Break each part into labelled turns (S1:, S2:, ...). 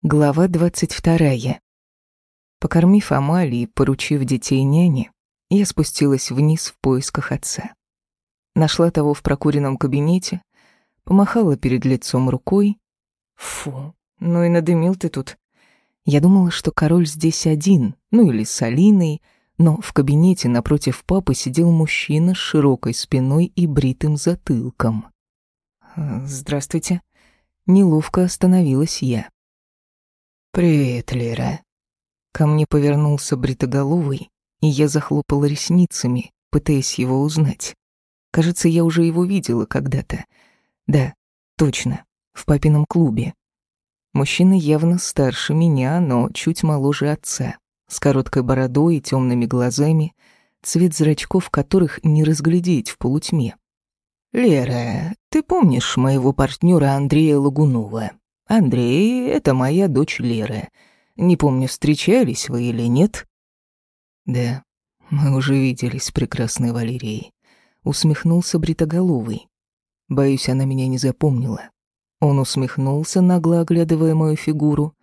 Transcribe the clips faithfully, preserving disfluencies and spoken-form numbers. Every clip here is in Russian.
S1: Глава двадцать вторая. Покормив Амали и поручив детей няне, я спустилась вниз в поисках отца. Нашла того в прокуренном кабинете, помахала перед лицом рукой. Фу, ну и надымил ты тут. Я думала, что король здесь один, ну или с Алиной, но в кабинете напротив папы сидел мужчина с широкой спиной и бритым затылком. «Здравствуйте». Неловко остановилась я. «Привет, Лера». Ко мне повернулся бритоголовый, и я захлопала ресницами, пытаясь его узнать. Кажется, я уже его видела когда-то. Да, точно, в папином клубе. Мужчина явно старше меня, но чуть моложе отца, с короткой бородой и темными глазами, цвет зрачков которых не разглядеть в полутьме. «Лера, ты помнишь моего партнера Андрея Лагунова? Андрей — это моя дочь Лера. Не помню, встречались вы или нет?» «Да, мы уже виделись с прекрасной Валерией», — усмехнулся бритоголовый. «Боюсь, она меня не запомнила». Он усмехнулся, нагло оглядывая мою фигуру.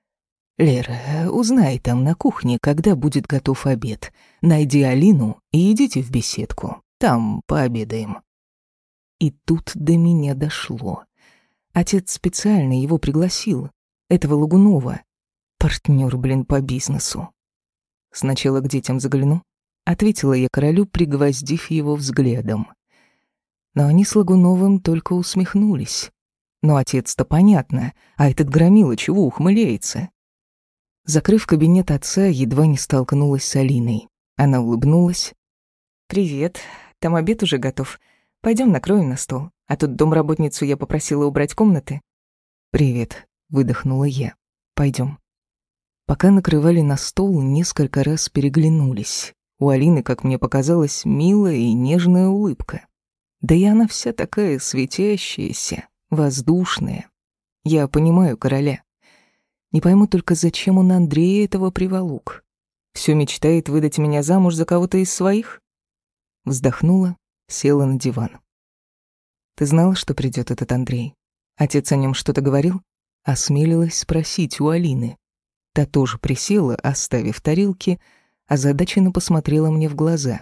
S1: «Лера, узнай там на кухне, когда будет готов обед. Найди Алину и идите в беседку. Там пообедаем». И тут до меня дошло. Отец специально его пригласил, этого Лагунова. Партнер, блин, по бизнесу. «Сначала к детям загляну», — ответила я королю, пригвоздив его взглядом. Но они с Лагуновым только усмехнулись. Но отец-то понятно, а этот громила чего ухмыляется? Закрыв кабинет отца, едва не столкнулась с Алиной. Она улыбнулась. «Привет, там обед уже готов. Пойдем накроем на стол. А тут домработницу я попросила убрать комнаты». «Привет», — выдохнула я. «Пойдем». Пока накрывали на стол, несколько раз переглянулись. У Алины, как мне показалось, милая и нежная улыбка. Да и она вся такая светящаяся, воздушная. Я понимаю короля. Не пойму только, зачем он Андрея этого приволок. Всё мечтает выдать меня замуж за кого-то из своих? Вздохнула, села на диван. «Ты знала, что придёт этот Андрей? Отец о нём что-то говорил?» Осмелилась спросить у Алины. Та тоже присела, оставив тарелки, озадаченно посмотрела мне в глаза.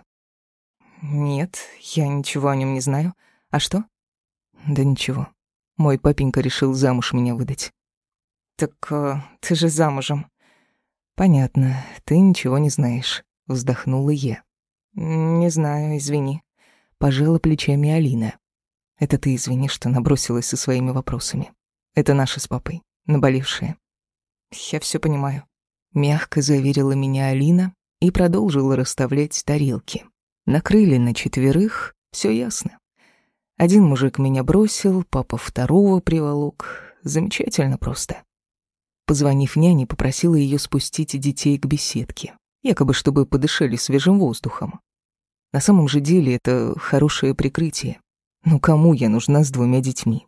S1: «Нет, я ничего о нём не знаю. А что?» «Да ничего. Мой папенька решил замуж меня выдать». «Так э, ты же замужем». «Понятно, ты ничего не знаешь», — вздохнула я. «Не знаю, извини», — пожала плечами Алина. «Это ты извини, что набросилась со своими вопросами. Это наши с папой, наболевшие». «Я всё понимаю», — мягко заверила меня Алина и продолжила расставлять тарелки. Накрыли на четверых, всё ясно. Один мужик меня бросил, папа второго приволок. Замечательно просто. Позвонив няне, попросила её спустить детей к беседке, якобы чтобы подышали свежим воздухом. На самом же деле это хорошее прикрытие. Ну кому я нужна с двумя детьми?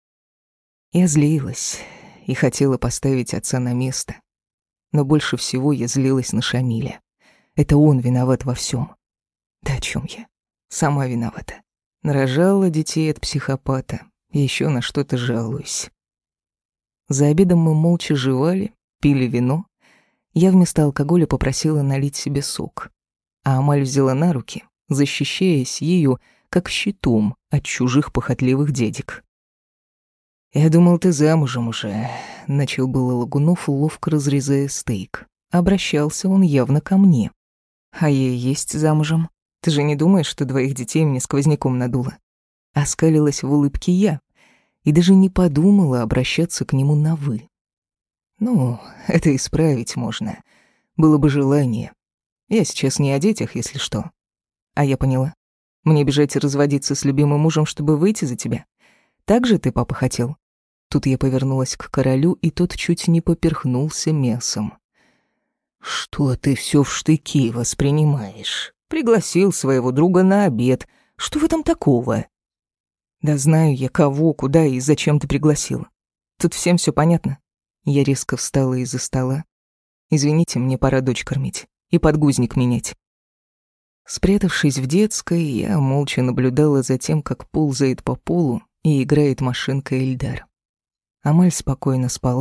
S1: Я злилась и хотела поставить отца на место. Но больше всего я злилась на Шамиля. Это он виноват во всём. Да о чём я? Сама виновата. Нарожала детей от психопата. И ещё на что-то жалуюсь. За обедом мы молча жевали, пили вино. Я вместо алкоголя попросила налить себе сок. А Амаль взяла на руки, защищаясь ею, как щитом от чужих похотливых дядек. «Я думал, ты замужем уже», — начал было Лагунов, ловко разрезая стейк. Обращался он явно ко мне. «А я и есть замужем. Ты же не думаешь, что двоих детей мне сквозняком надуло?» Оскалилась в улыбке я и даже не подумала обращаться к нему на «вы». «Ну, это исправить можно. Было бы желание. Я сейчас не о детях, если что». «А я поняла. Мне бежать и разводиться с любимым мужем, чтобы выйти за тебя? Так же ты, папа, хотел?» Тут я повернулась к королю, и тот чуть не поперхнулся мясом. «Что ты всё в штыки воспринимаешь? Пригласил своего друга на обед. Что в этом такого?» «Да знаю я, кого, куда и зачем ты пригласил. Тут всем всё понятно». Я резко встала из-за стола. «Извините, мне пора дочь кормить и подгузник менять». Спрятавшись в детской, я молча наблюдала за тем, как ползает по полу и играет машинка Эльдар. Амаль спокойно спала,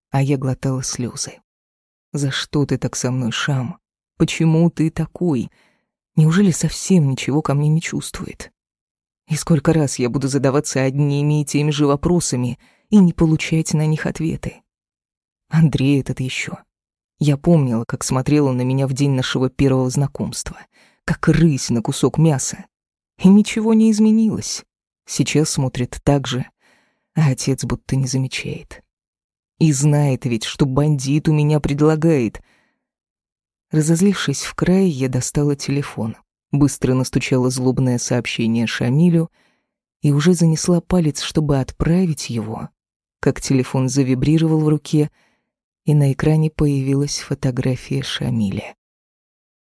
S1: а я глотала слезы. «За что ты так со мной, Шам? Почему ты такой? Неужели совсем ничего ко мне не чувствует? И сколько раз я буду задаваться одними и теми же вопросами и не получать на них ответы? Андрей этот еще. Я помнила, как смотрел он на меня в день нашего первого знакомства, как рысь на кусок мяса. И ничего не изменилось. Сейчас смотрит так же, а отец будто не замечает. И знает ведь, что бандит у меня предлагает. Разозлившись в край, я достала телефон, быстро настучала злобное сообщение Шамилю и уже занесла палец, чтобы отправить его, как телефон завибрировал в руке, и на экране появилась фотография Шамиля.